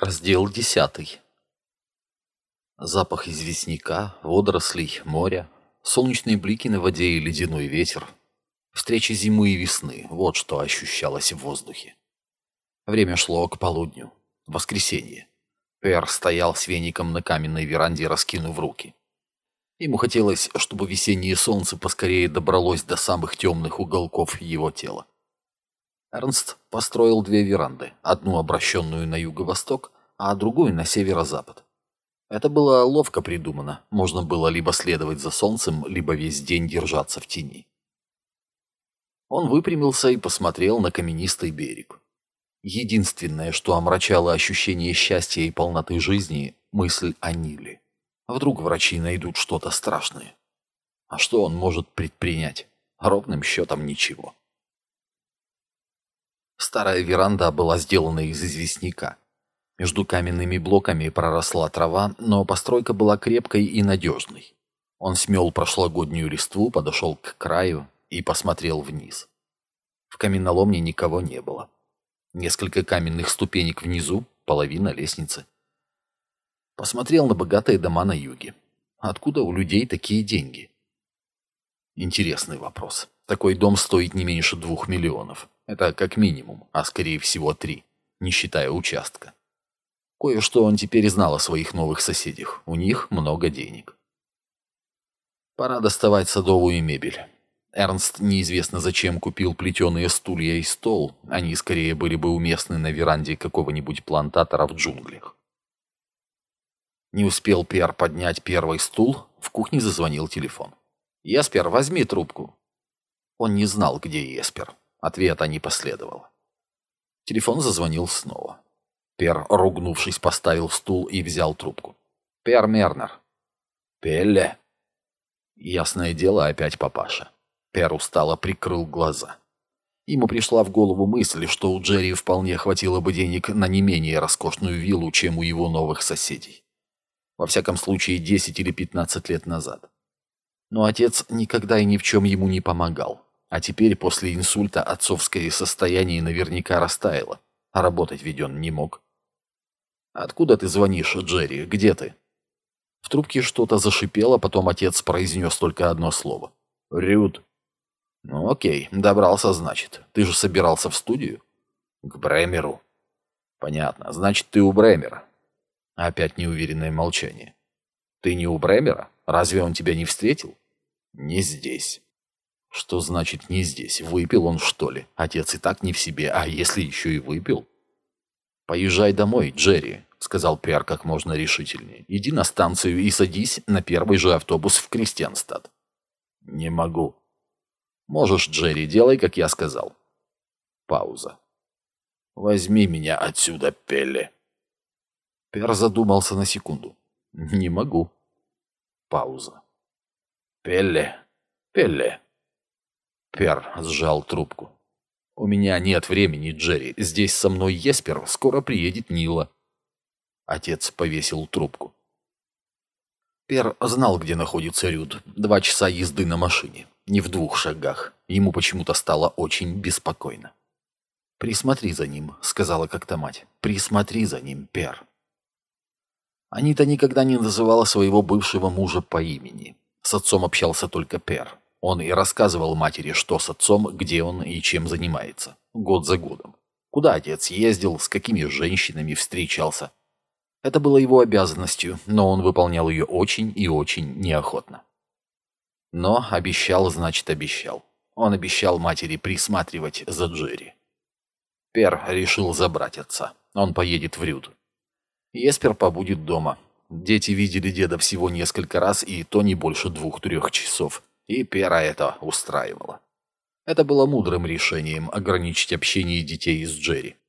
Раздел 10. Запах известняка, водорослей, моря, солнечные блики на воде и ледяной ветер. Встреча зимы и весны — вот что ощущалось в воздухе. Время шло к полудню. Воскресенье. Пер стоял с веником на каменной веранде, раскинув руки. Ему хотелось, чтобы весеннее солнце поскорее добралось до самых темных уголков его тела. Эрнст построил две веранды, одну обращенную на юго-восток, а другую на северо-запад. Это было ловко придумано, можно было либо следовать за солнцем, либо весь день держаться в тени. Он выпрямился и посмотрел на каменистый берег. Единственное, что омрачало ощущение счастья и полноты жизни — мысль о Ниле. Вдруг врачи найдут что-то страшное. А что он может предпринять? Ровным счетом ничего. Старая веранда была сделана из известняка. Между каменными блоками проросла трава, но постройка была крепкой и надежной. Он смел прошлогоднюю листву, подошел к краю и посмотрел вниз. В каменоломне никого не было. Несколько каменных ступенек внизу, половина лестницы. Посмотрел на богатые дома на юге. Откуда у людей такие деньги? Интересный вопрос. Такой дом стоит не меньше 2 миллионов. Это как минимум, а скорее всего 3, не считая участка. Кое-что он теперь знал о своих новых соседях. У них много денег. Пора доставать садовую мебель. Эрнст неизвестно зачем купил плетеные стулья и стол. Они скорее были бы уместны на веранде какого-нибудь плантатора в джунглях. Не успел Пер поднять первый стул, в кухне зазвонил телефон. «Еспер, возьми трубку». Он не знал, где Еспер. Ответа не последовало. Телефон зазвонил снова. Пер, ругнувшись, поставил стул и взял трубку. «Пер Мернер». «Пелле». Ясное дело, опять папаша. Пер устало прикрыл глаза. Ему пришла в голову мысль, что у Джерри вполне хватило бы денег на не менее роскошную виллу, чем у его новых соседей. Во всяком случае, 10 или 15 лет назад. Но отец никогда и ни в чем ему не помогал. А теперь, после инсульта, отцовское состояние наверняка растаяло, а работать ведь он не мог. «Откуда ты звонишь, Джерри? Где ты?» В трубке что-то зашипело, потом отец произнес только одно слово. «Рюд». «Ну окей, добрался, значит. Ты же собирался в студию?» «К Бремеру». «Понятно, значит, ты у Бремера». Опять неуверенное молчание. «Ты не у Бремера? Разве он тебя не встретил?» «Не здесь». «Что значит «не здесь»? Выпил он, что ли? Отец и так не в себе, а если еще и выпил?» «Поезжай домой, Джерри», — сказал Пер как можно решительнее. «Иди на станцию и садись на первый же автобус в Кристианстад». «Не могу». «Можешь, Джерри, делай, как я сказал». Пауза. «Возьми меня отсюда, Пелле». Пер задумался на секунду. «Не могу». Пауза. «Пелле, Пелле». Пер сжал трубку. «У меня нет времени, Джерри. Здесь со мной Еспер. Скоро приедет Нила». Отец повесил трубку. Пер знал, где находится Рюд. 2 часа езды на машине. Не в 2 шагах. Ему почему-то стало очень беспокойно. «Присмотри за ним», — сказала как-то мать. «Присмотри за ним, Пер». Анита никогда не называла своего бывшего мужа по имени. С отцом общался только Пер. Он и рассказывал матери, что с отцом, где он и чем занимается. Год за годом. Куда отец ездил, с какими женщинами встречался. Это было его обязанностью, но он выполнял ее очень и очень неохотно. Но обещал, значит обещал. Он обещал матери присматривать за Джерри. Пер решил забрать отца. Он поедет в Рюд. Еспер побудет дома. Дети видели деда всего несколько раз, и то не больше 2-3 часов. И Пера это устраивало. Это было мудрым решением ограничить общение детей с Джерри.